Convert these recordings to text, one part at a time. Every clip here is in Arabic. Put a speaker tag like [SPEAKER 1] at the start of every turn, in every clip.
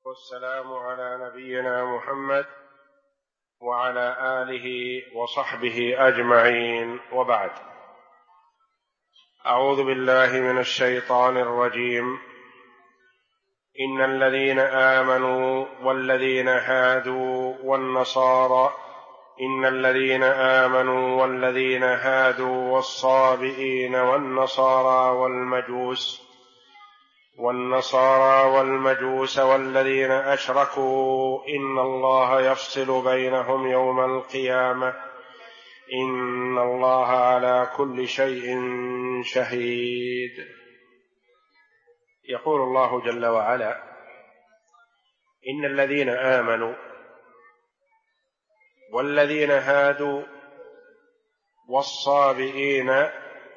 [SPEAKER 1] والسلام على نبينا محمد وعلى آله وصحبه أجمعين، وبعد. أعوذ بالله من الشيطان الرجيم. إن الذين آمنوا والذين هادوا والنصارى والصابئين والنصارى والمجوس والذين أشركوا إن الله يفصل بينهم يوم القيامة إن الله على كل شيء شهيد. يقول الله جل وعلا: إن الذين آمنوا والذين هادوا والصابئين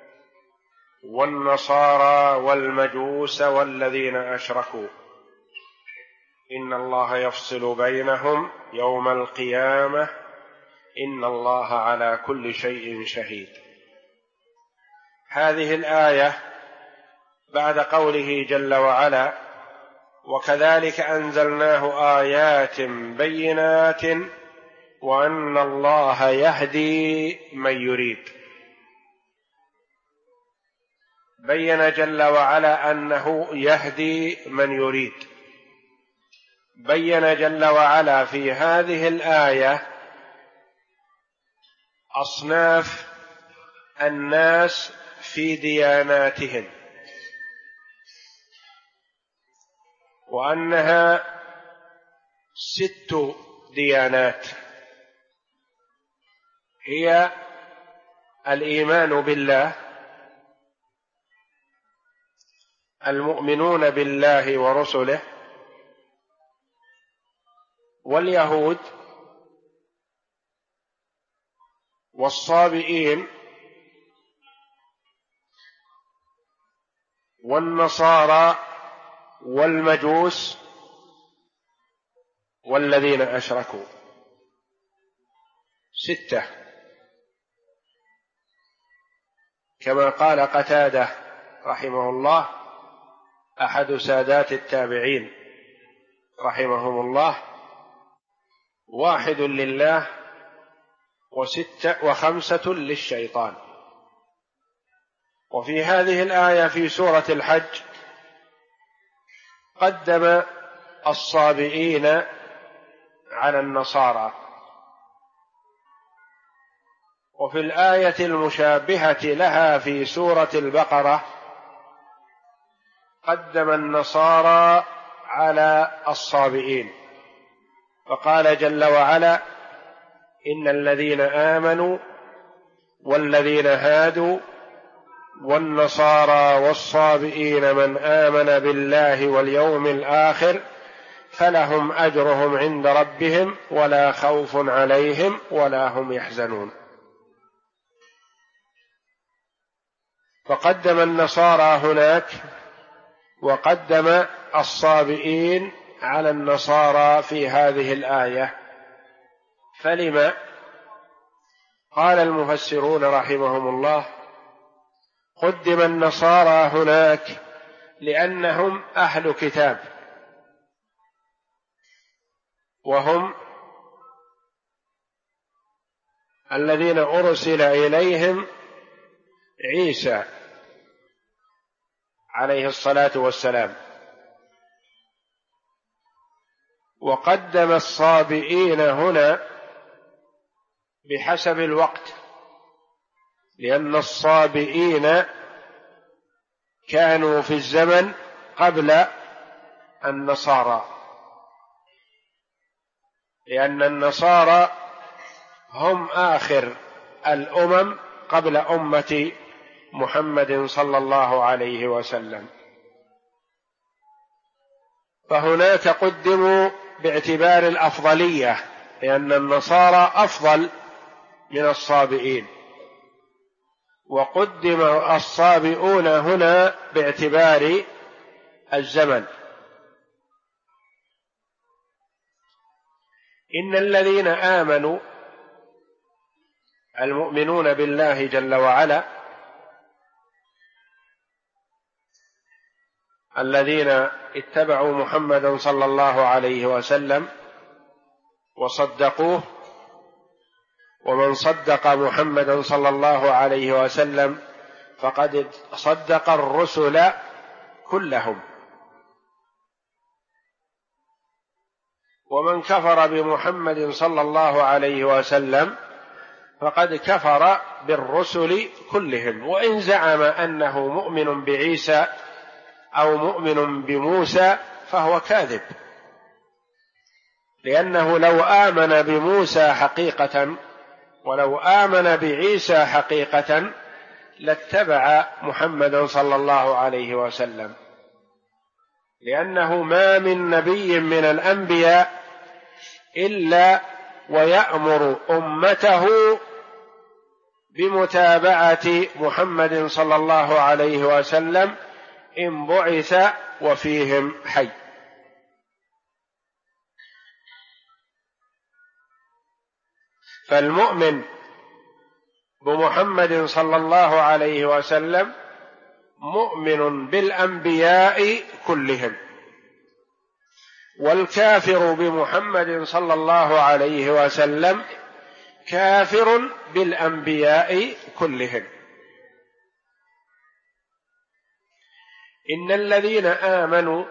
[SPEAKER 1] والنصارى والمجوس والذين أشركوا إن الله يفصل بينهم يوم القيامة إن الله على كل شيء شهيد. هذه الآية بعد قوله جل وعلا: وكذلك أنزلناه آيات بينات وأن الله يهدي من يريد. بين جل وعلا أنه يهدي من يريد. بين جل وعلا في هذه الآية أصناف الناس في دياناتهم، وأنها 6 ديانات، هي الإيمان بالله، المؤمنون بالله ورسله، واليهود، والصابئين، والنصارى، والمجوس، والذين أشركوا. 6، كما قال قتادة رحمه الله أحد سادات التابعين رحمهم الله: 1 لله و5 للشيطان. وفي هذه الآية في سورة الحج قدم الصابئين على النصارى، وفي الآية المشابهة لها في سورة البقرة قدم النصارى على الصابئين، فقال جل وعلا: إن الذين آمنوا والذين هادوا والنصارى والصابئين من آمن بالله واليوم الآخر فلهم أجرهم عند ربهم ولا خوف عليهم ولا هم يحزنون. فقدم النصارى هناك وقدم الصابئين على النصارى في هذه الآية. فلما؟ قال المفسرون رحمهم الله: قدم النصارى هناك لأنهم أهل كتاب، وهم الذين أرسل إليهم عيسى عليه الصلاة والسلام. وقدم الصابئين هنا بحسب الوقت، لأن الصابئين كانوا في الزمن قبل النصارى، لأن النصارى هم آخر الأمم قبل أمة محمد صلى الله عليه وسلم. فهناك قدموا باعتبار الأفضلية، لأن النصارى أفضل من الصابئين، وقدم الصابئون هنا باعتبار الزمن. إن الذين آمنوا، المؤمنون بالله جل وعلا، الذين اتبعوا محمدا صلى الله عليه وسلم وصدقوه، ومن صدق محمدا صلى الله عليه وسلم فقد صدق الرسل كلهم، ومن كفر بمحمد صلى الله عليه وسلم فقد كفر بالرسل كلهم، وإن زعم أنه مؤمن بعيسى أو مؤمن بموسى فهو كاذب، لأنه لو آمن بموسى حقيقة ولو آمن بعيسى حقيقة لاتبع محمدا صلى الله عليه وسلم، لأنه ما من نبي من الأنبياء إلا ويأمر أمته بمتابعة محمد صلى الله عليه وسلم إن بعث وفيهم حي. فالمؤمن بمحمد صلى الله عليه وسلم مؤمن بالأنبياء كلهم، والكافر بمحمد صلى الله عليه وسلم كافر بالأنبياء كلهم. إن الذين آمنوا،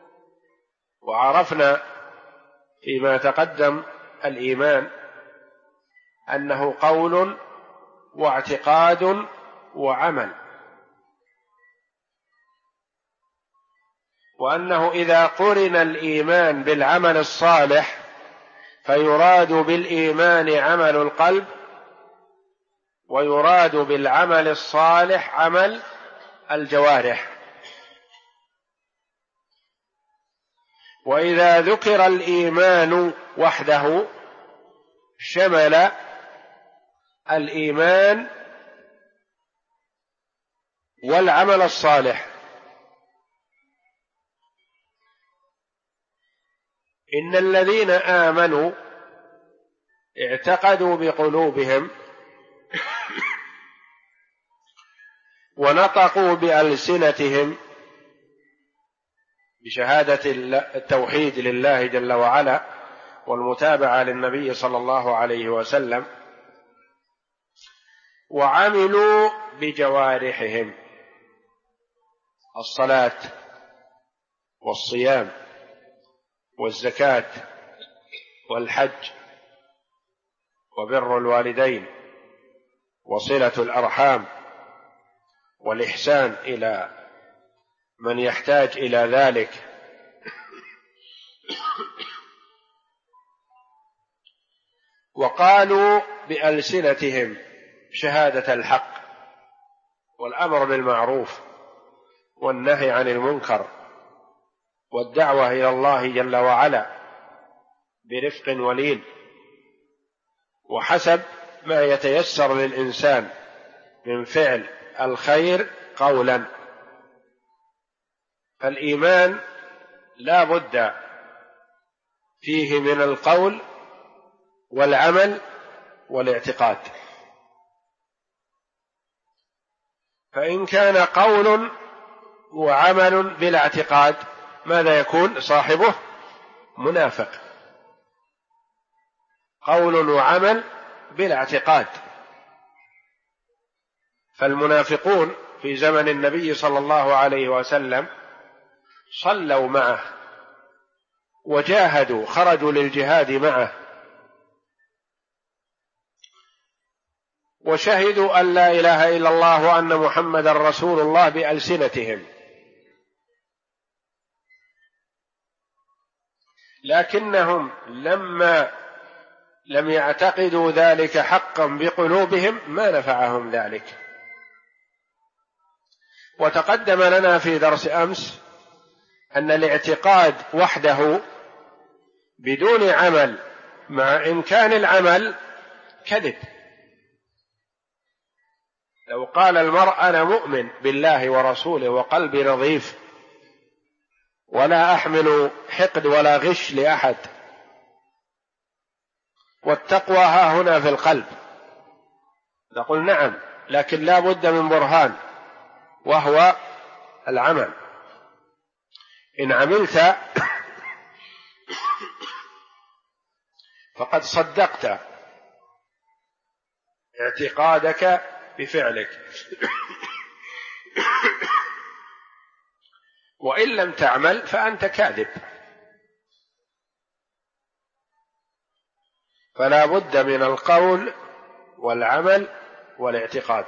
[SPEAKER 1] وعرفنا فيما تقدم الإيمان أنه قول واعتقاد وعمل، وأنه إذا قرن الإيمان بالعمل الصالح فيراد بالإيمان عمل القلب، ويراد بالعمل الصالح عمل الجوارح. وإذا ذكر الإيمان وحده شمل الإيمان والعمل الصالح. إن الذين آمنوا اعتقدوا بقلوبهم ونطقوا بألسنتهم بشهادة التوحيد لله جل وعلا والمتابعة للنبي صلى الله عليه وسلم، وعملوا بجوارحهم الصلاة والصيام والزكاة والحج وبر الوالدين وصلة الأرحام والإحسان إلى من يحتاج إلى ذلك. وقالوا بألسنتهم شهادة الحق والأمر بالمعروف والنهي عن المنكر والدعوة إلى الله جل وعلا برفق ولين، وحسب ما يتيسر للإنسان من فعل الخير قولا. فالإيمان لا بد فيه من القول والعمل والاعتقاد، فإن كان قول وعمل بلا اعتقاد ماذا يكون صاحبه؟ منافق. قول وعمل بلا اعتقاد. فالمنافقون في زمن النبي صلى الله عليه وسلم صلوا معه وجاهدوا، خرجوا للجهاد معه، وشهدوا أن لا إله إلا الله وأن محمدا رسول الله بألسنتهم، لكنهم لما لم يعتقدوا ذلك حقا بقلوبهم ما نفعهم ذلك. وتقدم لنا في درس أمس أن الاعتقاد وحده بدون عمل مع إمكان العمل كذب. لو قال المرء أنا مؤمن بالله ورسوله وقلبي نظيف ولا أحمل حقد ولا غش لأحد، والتقوى ها هنا في القلب، نقول نعم، لكن لا بد من برهان وهو العمل. إن عملت فقد صدقت اعتقادك بفعلك، وإن لم تعمل فأنت كاذب. فلا بد من القول والعمل والاعتقاد.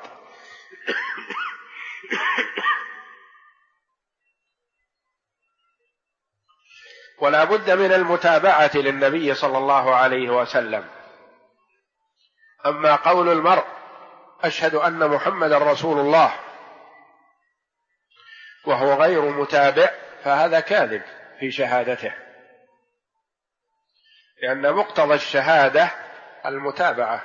[SPEAKER 1] ولا بد من المتابعة للنبي صلى الله عليه وسلم. أما قول المرء أشهد أن محمدا رسول الله وهو غير متابع فهذا كاذب في شهادته، لأن مقتضى الشهادة المتابعة.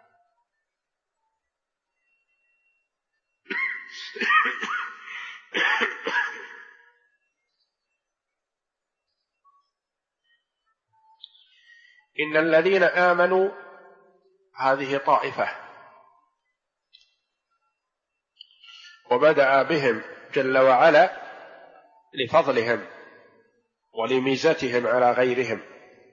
[SPEAKER 1] إن الذين آمنوا هذه طائفة، وبدأ بهم جل وعلا لفضلهم ولميزتهم على غيرهم،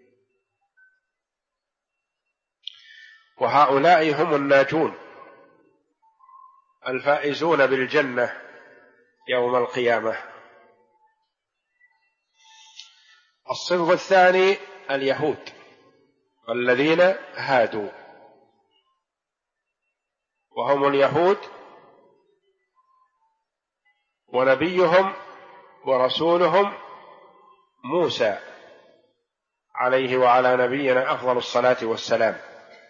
[SPEAKER 1] وهؤلاء هم الناجون الفائزون بالجنة يوم القيامة. الصنف الثاني اليهود الذين هادوا، وهم اليهود ونبيهم ورسولهم موسى عليه وعلى نبينا أفضل الصلاة والسلام.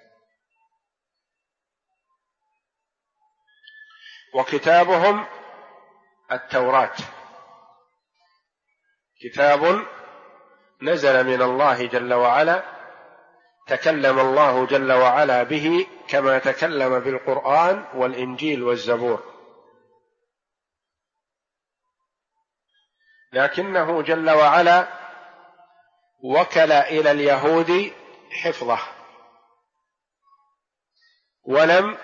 [SPEAKER 1] وكتابهم التوراة، كتاب نزل من الله جل وعلا، تكلم الله جل وعلا به كما تكلم بالقرآن والإنجيل والزبور، لكنه جل وعلا وكل إلى اليهود حفظه، ولم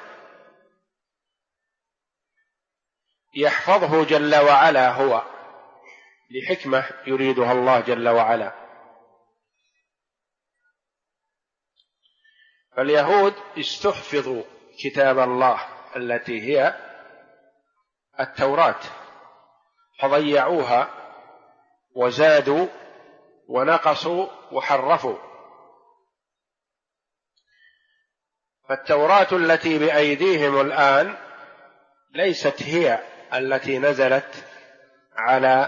[SPEAKER 1] يحفظه جل وعلا هو لحكمة يريدها الله جل وعلا. فاليهود استحفظوا كتاب الله التي هي التوراة فضيعوها وزادوا ونقصوا وحرفوا. فالتوراة التي بأيديهم الآن ليست هي التي نزلت على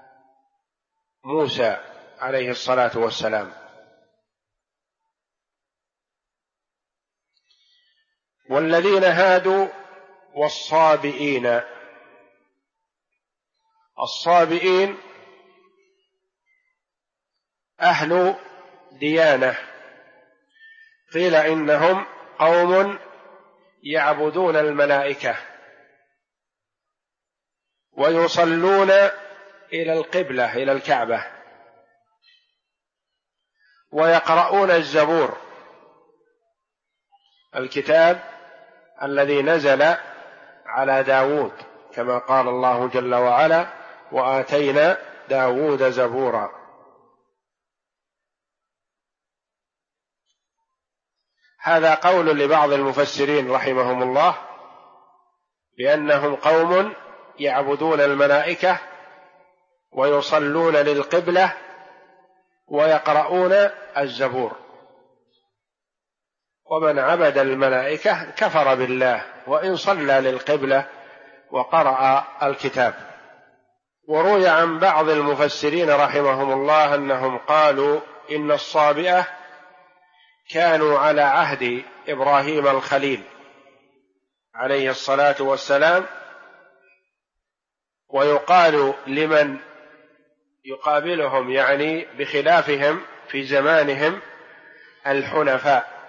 [SPEAKER 1] موسى عليه الصلاة والسلام. والذين هادوا والصابئين، الصابئين أهل ديانة، قيل إنهم قوم يعبدون الملائكة ويصلون إلى القبلة إلى الكعبة ويقرؤون الزبور، الكتاب الذي نزل على داود، كما قال الله جل وعلا وآتينا داود زبورا. هذا قول لبعض المفسرين رحمهم الله بأنهم قوم يعبدون الملائكة ويصلون للقبلة ويقرؤون الزبور، ومن عبد الملائكة كفر بالله وإن صلى للقبلة وقرأ الكتاب. وروي عن بعض المفسرين رحمهم الله أنهم قالوا إن الصابئة كانوا على عهد إبراهيم الخليل عليه الصلاة والسلام، ويقال لمن يقابلهم يعني بخلافهم في زمانهم الحنفاء.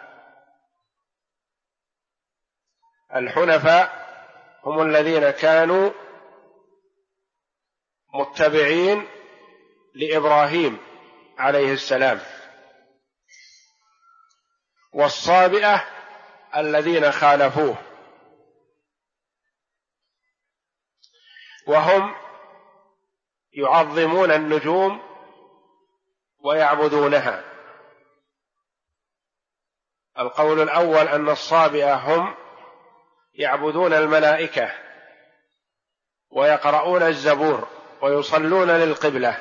[SPEAKER 1] الحنفاء هم الذين كانوا متبعين لإبراهيم عليه السلام، والصابئة الذين خالفوه، وهم يعظمون النجوم ويعبدونها. القول الأول أن الصابئة هم يعبدون الملائكة ويقرؤون الزبور ويصلون للقبلة.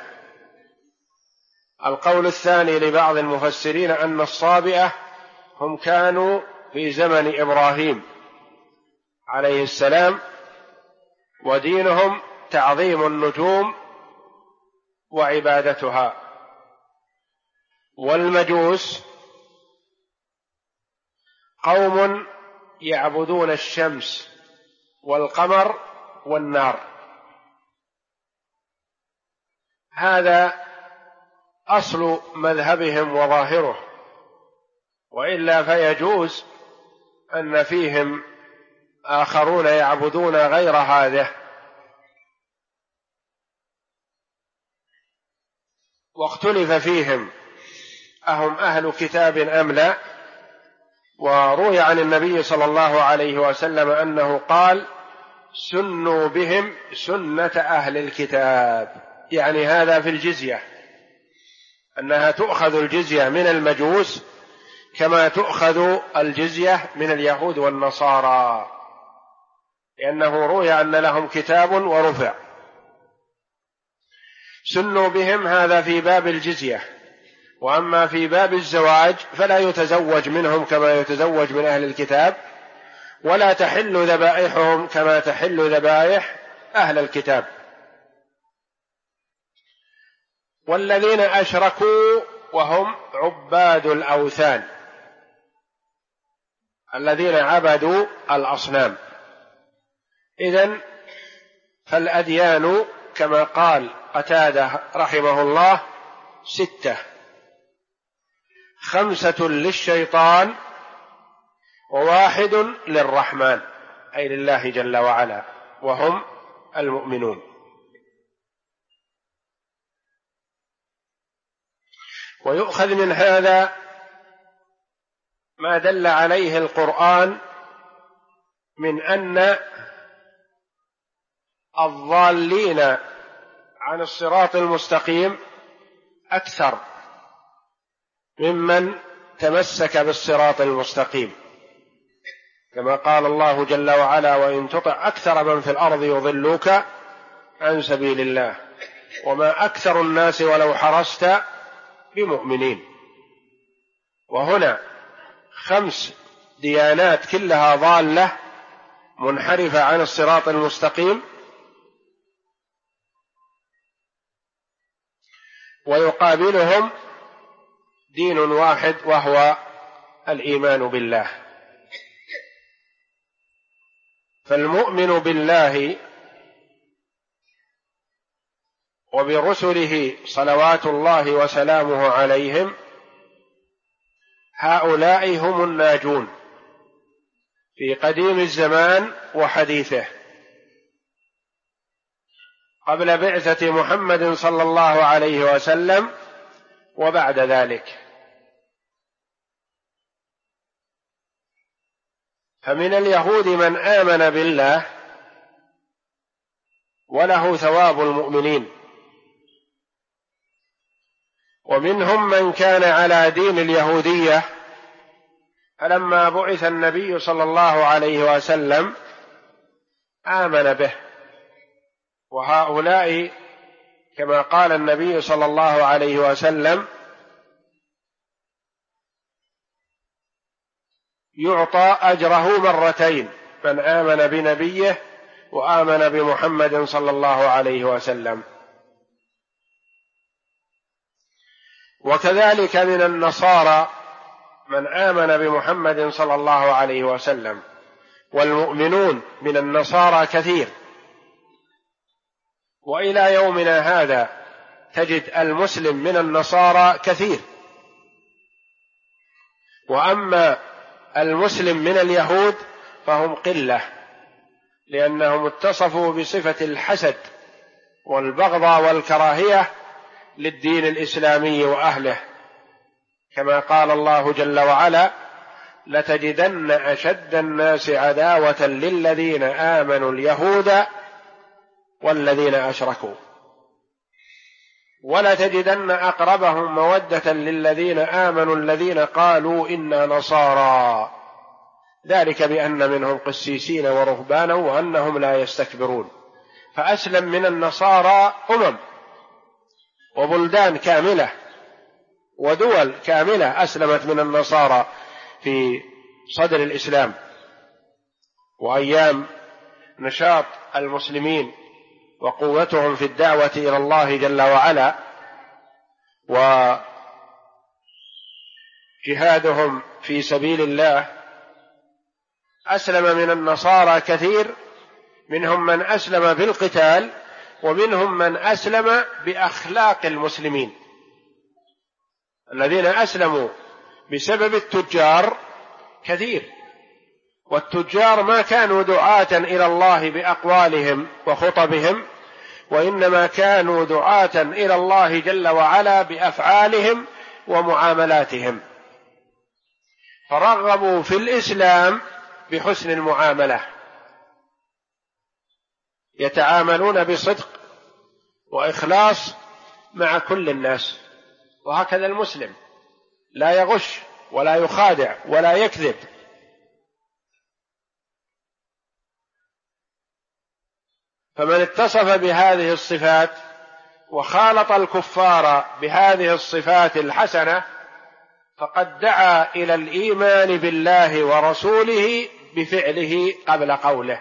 [SPEAKER 1] القول الثاني لبعض المفسرين أن الصابئة هم كانوا في زمن إبراهيم عليه السلام، ودينهم تعظيم النجوم وعبادتها. والمجوس قوم يعبدون الشمس والقمر والنار. هذا أصل مذهبهم وظاهره، وإلا فيجوز أن فيهم آخرون يعبدون غير هذا. واختلف فيهم أهم أهل كتاب أم لا. وروي عن النبي صلى الله عليه وسلم أنه قال: سنوا بهم سنة أهل الكتاب، يعني هذا في الجزية، أنها تؤخذ الجزية من المجوس كما تؤخذ الجزية من اليهود والنصارى، لأنه روي أن لهم كتاب ورفع. سنوا بهم هذا في باب الجزية، وأما في باب الزواج فلا يتزوج منهم كما يتزوج من أهل الكتاب، ولا تحل ذبائحهم كما تحل ذبائح أهل الكتاب. والذين أشركوا وهم عباد الأوثان، الذين عبدوا الأصنام. إذن فالأديان كما قال قتادة رحمه الله 6: 5 للشيطان و1 للرحمن، أي لله جل وعلا، وهم المؤمنون. ويؤخذ من هذا ما دل عليه القرآن من أن الضالين عن الصراط المستقيم أكثر ممن تمسك بالصراط المستقيم، كما قال الله جل وعلا: وإن تطع أكثر من في الأرض يضلوك عن سبيل الله وما أكثر الناس ولو حرصت بمؤمنين. وهنا 5 ديانات كلها ضالة منحرفة عن الصراط المستقيم، ويقابلهم دين واحد وهو الإيمان بالله. فالمؤمن بالله وبرسله صلوات الله وسلامه عليهم هؤلاء هم الناجون في قديم الزمان وحديثه، قبل بعثة محمد صلى الله عليه وسلم وبعد ذلك. فمن اليهود من آمن بالله وله ثواب المؤمنين، ومنهم من كان على دين اليهودية، فلما بعث النبي صلى الله عليه وسلم آمن به. وهؤلاء كما قال النبي صلى الله عليه وسلم: يعطى أجره 2 من آمن بنبيه وآمن بمحمد صلى الله عليه وسلم. وكذلك من النصارى من آمن بمحمد صلى الله عليه وسلم، والمؤمنون من النصارى كثير. وإلى يومنا هذا تجد المسلم من النصارى كثير. وأما المسلم من اليهود فهم قلة، لأنهم اتصفوا بصفة الحسد والبغضاء والكراهية للدين الإسلامي وأهله، كما قال الله جل وعلا: لتجدن أشد الناس عداوة للذين آمنوا اليهود والذين أشركوا. ولا تجدن أقربهم مودة للذين آمنوا الذين قالوا إنا نصارى ذلك بأن منهم قسيسين ورهبانا وأنهم لا يستكبرون. فأسلم من النصارى وبلدان كاملة ودول كاملة أسلمت من النصارى في صدر الإسلام، وأيام نشاط المسلمين وقوتهم في الدعوة إلى الله جل وعلا وجهادهم في سبيل الله أسلم من النصارى كثير، منهم من أسلم بالقتال ومنهم من أسلم بأخلاق المسلمين. الذين أسلموا بسبب التجار كثير، والتجار ما كانوا دعاة إلى الله بأقوالهم وخطبهم، وإنما كانوا دعاة إلى الله جل وعلا بأفعالهم ومعاملاتهم، فرغبوا في الإسلام بحسن المعاملة، يتعاملون بصدق وإخلاص مع كل الناس. وهكذا المسلم لا يغش ولا يخادع ولا يكذب. فمن اتصف بهذه الصفات وخالط الكفار بهذه الصفات الحسنة فقد دعا إلى الإيمان بالله ورسوله بفعله قبل قوله.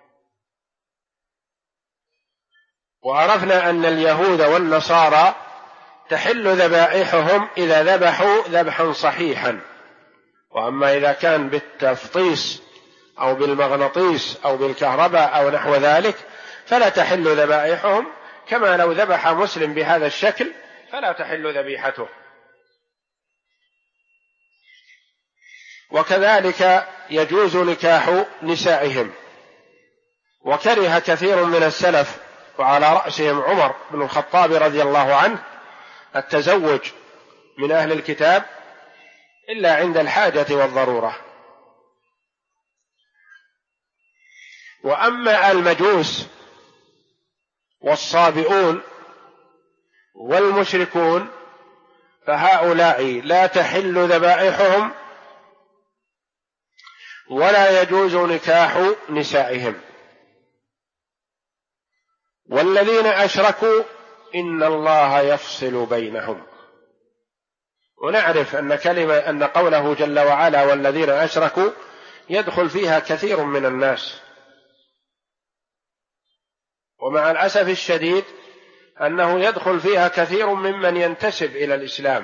[SPEAKER 1] وعرفنا أن اليهود والنصارى تحل ذبائحهم إذا ذبحوا ذبحا صحيحا، وأما إذا كان بالتفطيس أو بالمغناطيس أو بالكهرباء أو نحو ذلك فلا تحل ذبائحهم، كما لو ذبح مسلم بهذا الشكل فلا تحل ذبيحته. وكذلك يجوز نكاح نسائهم. وكره كثير من السلف وعلى رأسهم عمر بن الخطاب رضي الله عنه التزوج من أهل الكتاب إلا عند الحاجة والضرورة. وأما المجوس والصابئون والمشركون فهؤلاء لا تحل ذبائحهم ولا يجوز نكاح نسائهم. والذين أشركوا إن الله يفصل بينهم. ونعرف أن قوله جل وعلا والذين أشركوا يدخل فيها كثير من الناس، ومع الأسف الشديد أنه يدخل فيها كثير ممن ينتسب إلى الإسلام،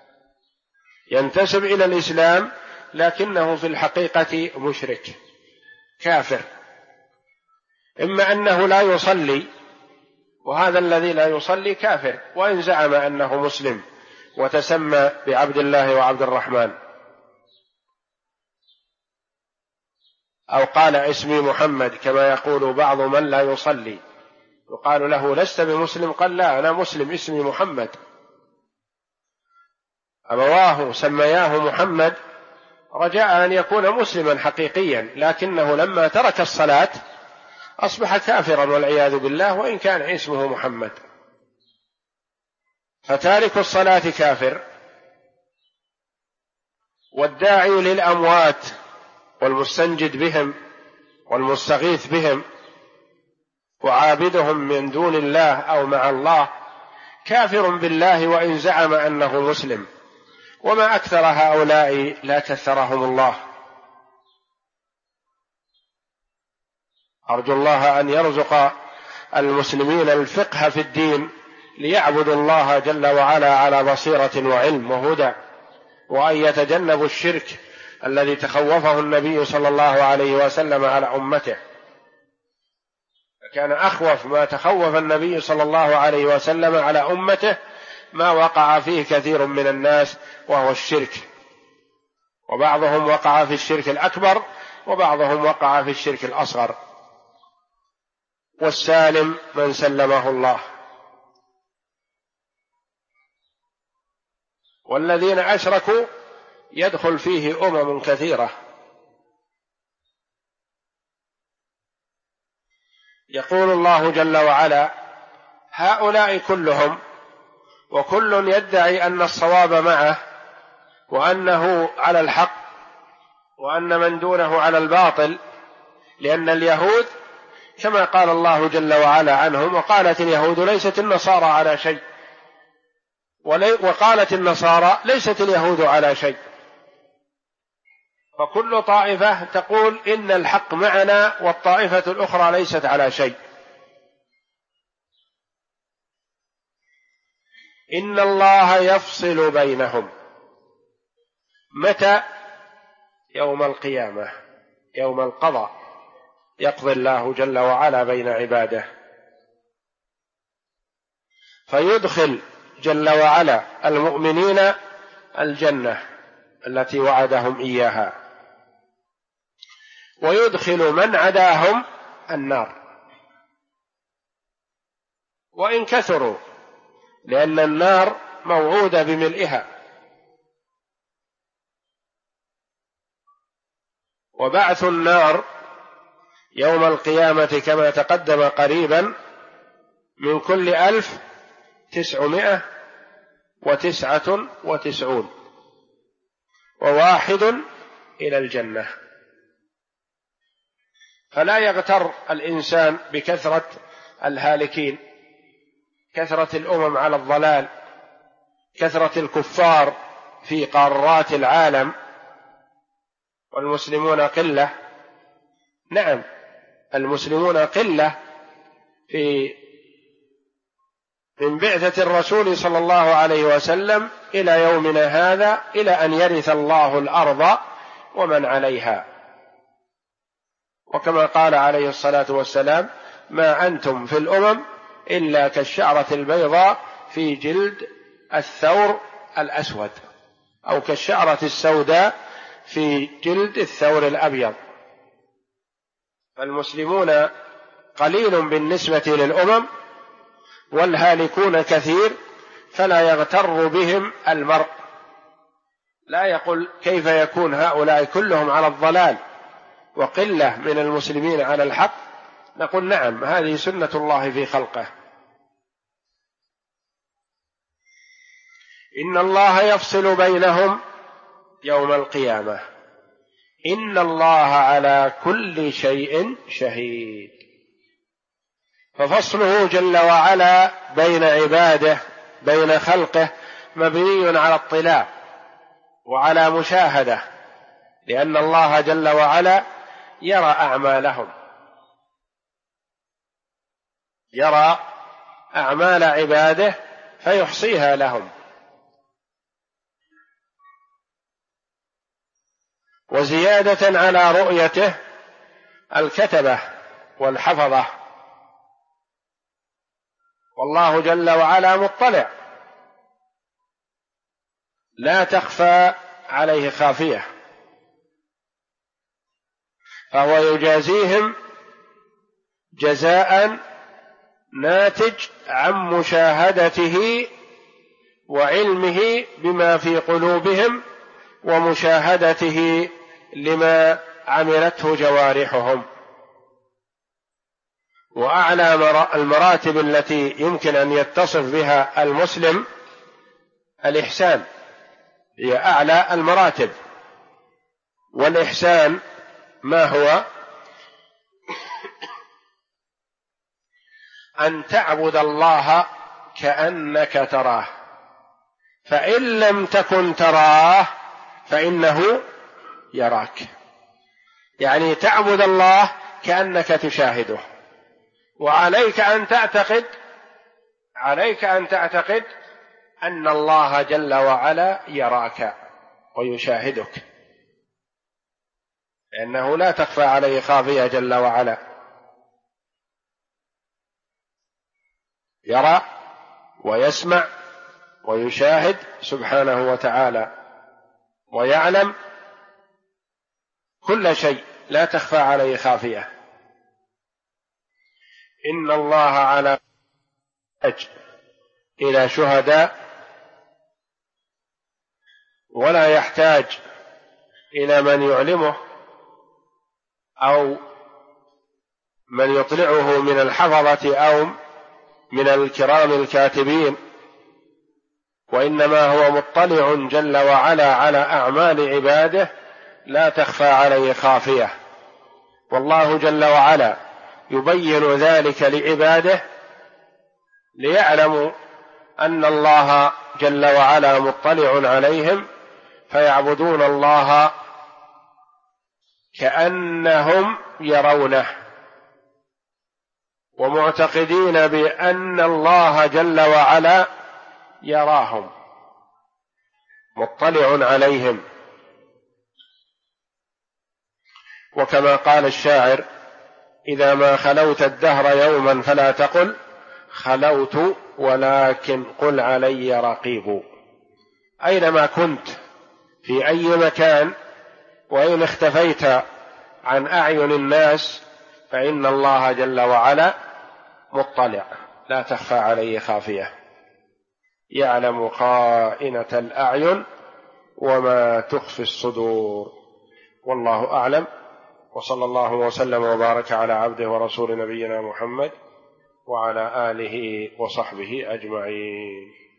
[SPEAKER 1] ينتسب إلى الإسلام لكنه في الحقيقة مشرك كافر، إما أنه لا يصلي، وهذا الذي لا يصلي كافر وإن زعم أنه مسلم وتسمى بعبد الله وعبد الرحمن، أو قال اسمي محمد كما يقول بعض من لا يصلي، يقال له لست بمسلم، قال لا أنا مسلم اسمي محمد. أبواه سمياه محمد رجاء أن يكون مسلما حقيقيا، لكنه لما ترك الصلاة أصبح كافرا والعياذ بالله وإن كان اسمه محمد. فتارك الصلاة كافر، والداعي للأموات والمستنجد بهم والمستغيث بهم وعابدهم من دون الله أو مع الله كافر بالله وإن زعم أنه مسلم. وما أكثر هؤلاء لا كثرهم الله. أرجو الله أن يرزق المسلمين الفقه في الدين ليعبدوا الله جل وعلا على بصيرة وعلم وهدى، وأن يتجنبوا الشرك الذي تخوفه النبي صلى الله عليه وسلم على أمته. كان أخوف ما تخوف النبي صلى الله عليه وسلم على أمته ما وقع فيه كثير من الناس وهو الشرك، وبعضهم وقع في الشرك الأكبر وبعضهم وقع في الشرك الأصغر، والسالم من سلمه الله. والذين أشركوا يدخل فيه أمم كثيرة. يقول الله جل وعلا هؤلاء كلهم وكل يدعي أن الصواب معه وأنه على الحق وأن من دونه على الباطل، لأن اليهود كما قال الله جل وعلا عنهم: وقالت اليهود ليست النصارى على شيء، وقالت النصارى ليست اليهود على شيء. فكل طائفة تقول إن الحق معنا والطائفة الأخرى ليست على شيء. إن الله يفصل بينهم. متى؟ يوم القيامة، يوم القضاء، يقضي الله جل وعلا بين عباده، فيدخل جل وعلا المؤمنين الجنة التي وعدهم إياها، ويدخل من عداهم النار وإن كثروا، لأن النار موعودة بملئها. وبعث النار يوم القيامة كما تقدم قريبا من كل 1999 وواحد إلى الجنة. فلا يغتر الإنسان بكثرة الهالكين، كثرة الأمم على الضلال، كثرة الكفار في قارات العالم والمسلمون قلة. نعم، المسلمون قلة من بعثة الرسول صلى الله عليه وسلم إلى يومنا هذا، إلى أن يرث الله الأرض ومن عليها. وكما قال عليه الصلاة والسلام: ما أنتم في الأمم إلا كالشعرة البيضاء في جلد الثور الأسود، أو كالشعرة السوداء في جلد الثور الأبيض. فالمسلمون قليل بالنسبة للأمم والهالكون كثير، فلا يغتر بهم المرء، لا يقول كيف يكون هؤلاء كلهم على الضلال وقلة من المسلمين على الحق. نقول نعم، هذه سنة الله في خلقه. إن الله يفصل بينهم يوم القيامة، إن الله على كل شيء شهيد. ففصله جل وعلا بين عباده، بين خلقه، مبني على اطلاع وعلى مشاهدة، لأن الله جل وعلا يرى أعمالهم، يرى أعمال عباده فيحصيها لهم. وزيادة على رؤيته الكتبة والحفظة، والله جل وعلا مطلع لا تخفى عليه خافية، فهو يجازيهم جزاء ناتج عن مشاهدته وعلمه بما في قلوبهم ومشاهدته لما عملته جوارحهم. وأعلى المراتب التي يمكن أن يتصف بها المسلم الإحسان، هي أعلى المراتب. والإحسان ما هو؟ أن تعبد الله كأنك تراه، فإن لم تكن تراه فإنه يراك. يعني تعبد الله كأنك تشاهده، وعليك أن تعتقد أن الله جل وعلا يراك ويشاهدك، لأنه لا تخفى عليه خافية جل وعلا، يرى ويسمع ويشاهد سبحانه وتعالى، ويعلم كل شيء، لا تخفى عليه خافية. إن الله على إلى شهداء، ولا يحتاج إلى من يعلمه أو من يطلعه من الحفظة أو من الكرام الكاتبين، وإنما هو مطلع جل وعلا على أعمال عباده لا تخفى عليه خافية. والله جل وعلا يبين ذلك لعباده ليعلموا أن الله جل وعلا مطلع عليهم، فيعبدون الله كأنهم يرونه، ومعتقدين بأن الله جل وعلا يراهم مطلع عليهم. وكما قال الشاعر: إذا ما خلوت الدهر يوما فلا تقل خلوت ولكن قل علي رقيب. أينما كنت في أي مكان وإن اختفيت عن أعين الناس فإن الله جل وعلا مطلع لا تخفى عليه خافية، يعلم خائنة الأعين وما تخفي الصدور. والله أعلم، وصلى الله وسلم وبارك على عبده ورسول نبينا محمد وعلى آله وصحبه أجمعين.